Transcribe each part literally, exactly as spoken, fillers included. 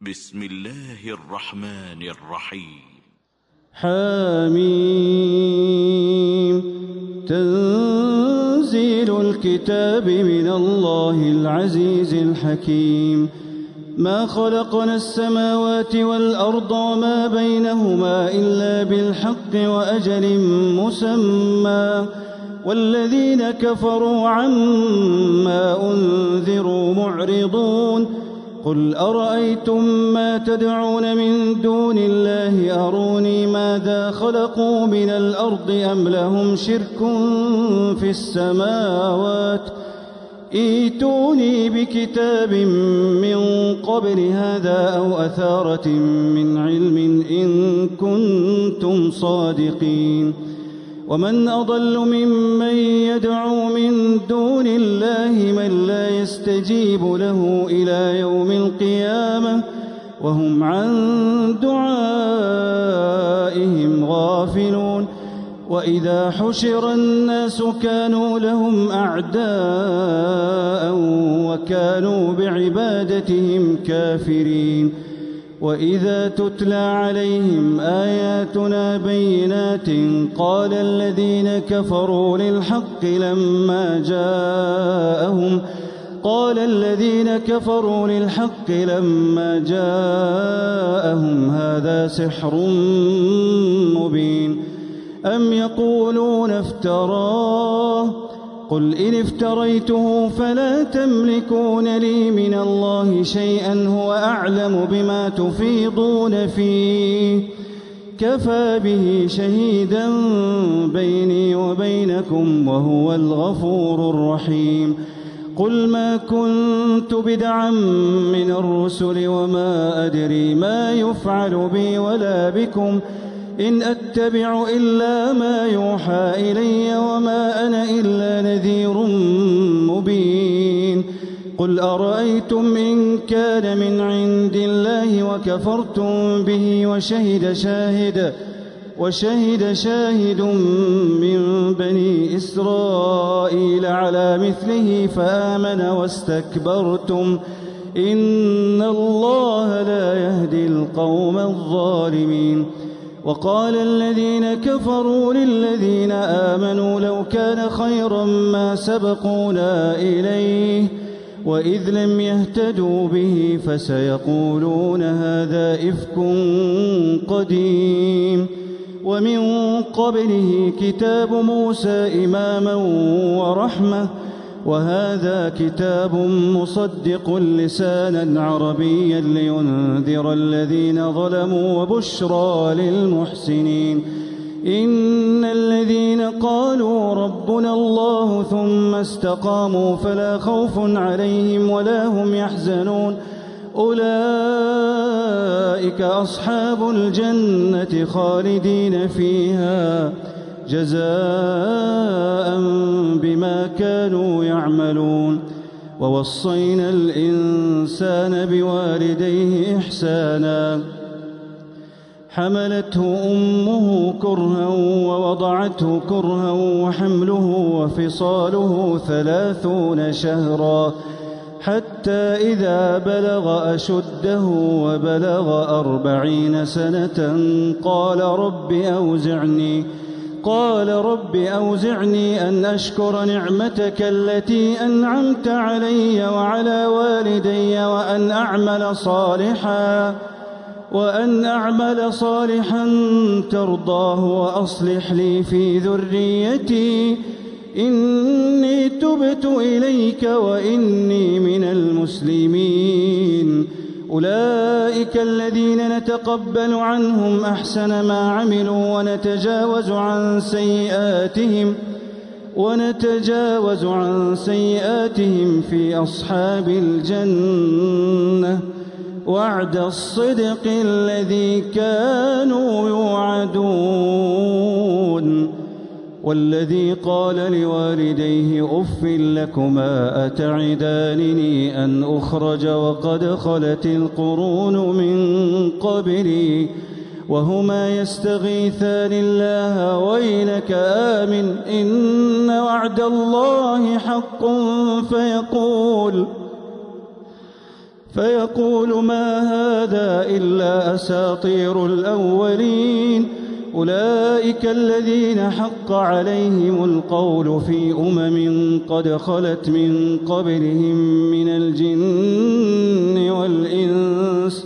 بسم الله الرحمن الرحيم. حميم. تنزيل الكتاب من الله العزيز الحكيم. ما خلقنا السماوات والأرض وما بينهما إلا بالحق وأجل مسمى والذين كفروا عما أنذروا معرضون. قل أرأيتم ما تدعون من دون الله أروني ماذا خلقوا من الأرض أم لهم شرك في السماوات ائتوني بكتاب من قبل هذا أو أثارة من علم إن كنتم صادقين. ومن أضل ممن يدعو من دون الله من لا يستجيب له إلى يوم القيامة وهم عن دعائهم غافلون. وإذا حشر الناس كانوا لهم أعداء وكانوا بعبادتهم كافرين. وإذا تتلى عليهم آياتنا بينات قال الذين كفروا للحق لما جاءهم قال الذين كفروا للحق لما جاءهم هذا سحر مبين. أم يقولون افتراه قل إن افتريته فلا تملكون لي من الله شيئا هو أعلم بما تفيضون فيه كفى به شهيدا بيني وبينكم وهو الغفور الرحيم. قل ما كنت بدعا من الرسل وما أدري ما يفعل بي ولا بكم إن أتبع إلا ما يوحى إلي وما أنا إلا نذير مبين. قل أرأيتم إن كان من عند الله وكفرتم به وشهد شاهد وشهد شاهد من بني إسرائيل على مثله فآمن واستكبرتم إن الله لا يهدي القوم الظالمين. وقال الذين كفروا للذين آمنوا لو كان خيرا ما سبقونا إليه وإذ لم يهتدوا به فسيقولون هذا إفك قديم. ومن قبله كتاب موسى إماما ورحمة وهذا كتاب مصدق لسانا عربيا لينذر الذين ظلموا وبشرى للمحسنين. إن الذين قالوا ربنا الله ثم استقاموا فلا خوف عليهم ولا هم يحزنون أولئك أصحاب الجنة خالدين فيها جزاء بما كانوا يعملون. ووصينا الإنسان بوالديه إحسانا حملته أمه كرها ووضعته كرها وحمله وفصاله ثلاثون شهرا حتى إذا بلغ أشده وبلغ أربعين سنة قال رب أوزعني قال رب أوزعني أن أشكر نعمتك التي أنعمت علي وعلى والدي وأن أعمل صالحا وأن أعمل صالحا ترضاه وأصلح لي في ذريتي إني تبت إليك وإني من المسلمين. أولئك الذين نتقبل عنهم أحسن ما عملوا ونتجاوز عن سيئاتهم ونتجاوز عن سيئاتهم في أصحاب الجنة وعد الصدق الذي كانوا يوعدون. والذي قال لوالديه أف لكما أتعدانني أن أخرج وقد خلت القرون من قبلي وهما يستغيثان الله ويلك آمن إن وعد الله حق فيقول فيقول ما هذا هذا إلا أساطير الأولين أولئك الذين حق عليهم القول في أمم قد خلت من قبلهم من الجن والإنس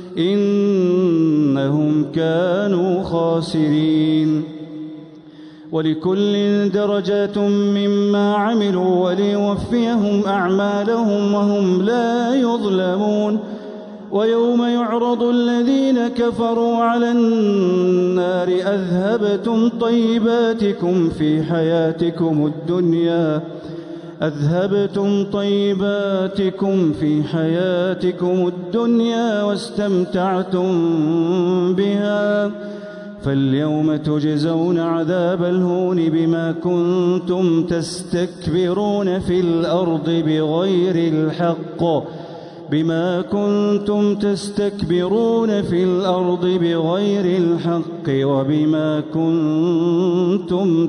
إنهم كانوا خاسرين ولكل درجات مما عملوا وليوفيهم أعمالهم وهم لا يظلمون ويوم يعرض الذين كفروا على النار أذهبتم طيباتكم في حياتكم الدنيا أذهبتم طيباتكم في حياتكم الدنيا واستمتعتم بها فاليوم تجزون عذاب الهون بما كنتم تستكبرون في الأرض بغير الحق بما كنتم تستكبرون في الأرض بغير الحق وبما كنتم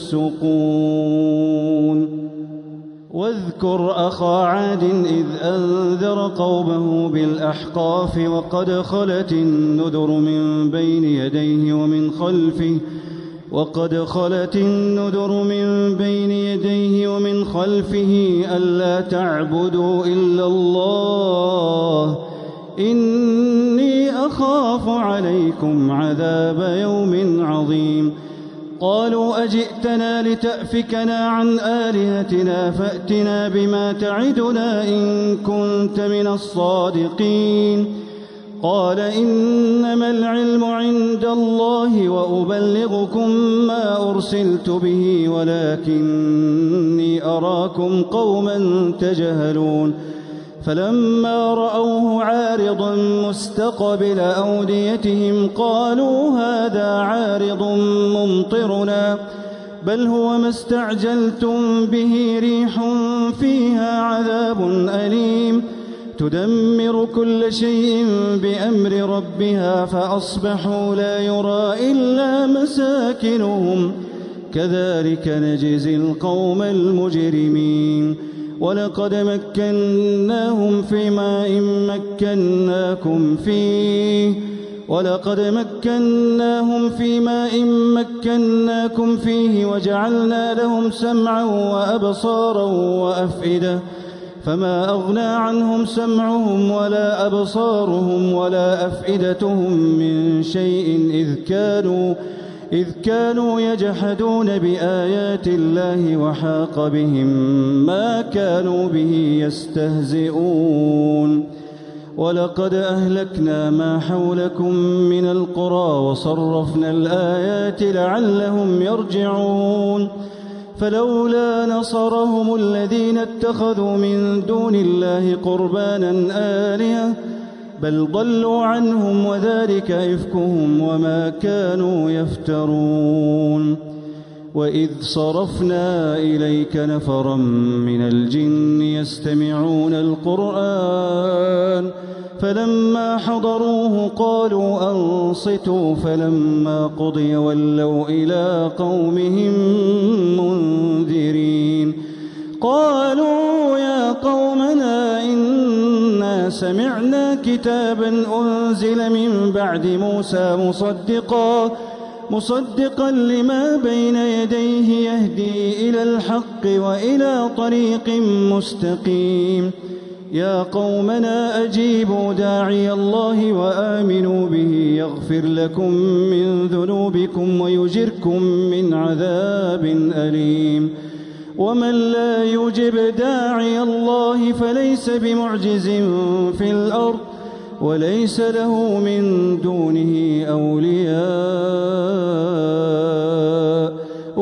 تفسقون واذكر أخا عاد إذ أنذر قومه بالأحقاف وقد خلت النذر من بين يديه ومن خلفه وقد خلت النذر من بين يديه ومن خلفه ألا تعبدوا إلا الله إني أخاف عليكم عذاب يوم عظيم قالوا أجئتنا لتأفكنا عن آلهتنا فأتنا بما تعدنا إن كنت من الصادقين قال إنما العلم عند الله وأبلغكم ما أرسلت به ولكني أراكم قوما تجهلون فلما رأوه عارضا مستقبل أوديتهم قالوا هذا عارض ممطرنا بل هو ما استعجلتم به ريح فيها عذاب أليم تدمر كل شيء بأمر ربها فأصبحوا لا يرى إلا مساكنهم كذلك نجزي القوم المجرمين ولقد مكناهم في ماء مكناكم فيه ولقد مكناهم في ماء مكناكم فيه وجعلنا لهم سمعا وأبصارا وأفئدة فما أغنى عنهم سمعهم ولا أبصارهم ولا أفئدتهم من شيء إذ كانوا إذ كانوا يجحدون بآيات الله وحاق بهم ما كانوا به يستهزئون ولقد أهلكنا ما حولكم من القرى وصرفنا الآيات لعلهم يرجعون فلولا نصرهم الذين اتخذوا من دون الله قربانا آلهة بل ضلوا عنهم وذلك إفكهم وما كانوا يفترون وإذ صرفنا إليك نفرا من الجن يستمعون القرآن فلما حضروه قالوا أنصتوا فلما قضي ولوا إلى قومهم منذرين قالوا يا قومنا إنا سمعنا كتابا أنزل من بعد موسى مصدقا مصدقا لما بين يديه يهدي إلى الحق وإلى طريق مستقيم يا قومنا أجيبوا داعي الله وآمنوا به يغفر لكم من ذنوبكم ويجركم من عذاب أليم ومن لا يجب داعي الله فليس بمعجز في الأرض وليس له من دونه أولياء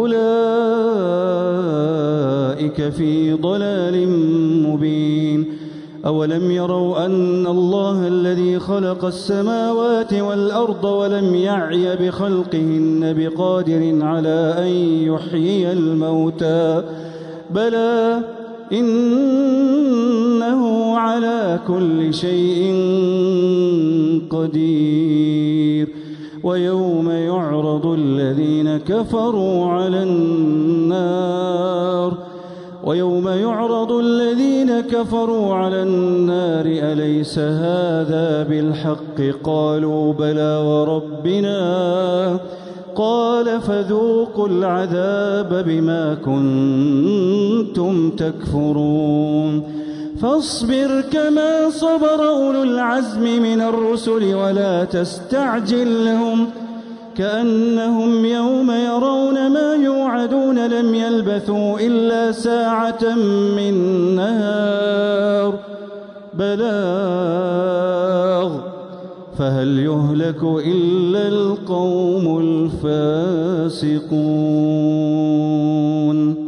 أولئك في ضلال مبين أولم يروا أن الله الذي خلق السماوات والأرض ولم يعي بخلقهن بقادر على أن يحيي الموتى بلى إنه على كل شيء قدير ويوم يعرض الذين كفروا على النار ويوم يعرض الذين كفروا على النار أليس هذا بالحق قالوا بلى وربنا قال فذوقوا العذاب بما كنتم تكفرون فاصبر كما صبر أولو العزم من الرسل ولا تستعجل لهم كأنهم يوم يرون ما يوعدون لم يلبثوا إلا ساعة من نهار بلاغ فهل يهلك إلا القوم الفاسقون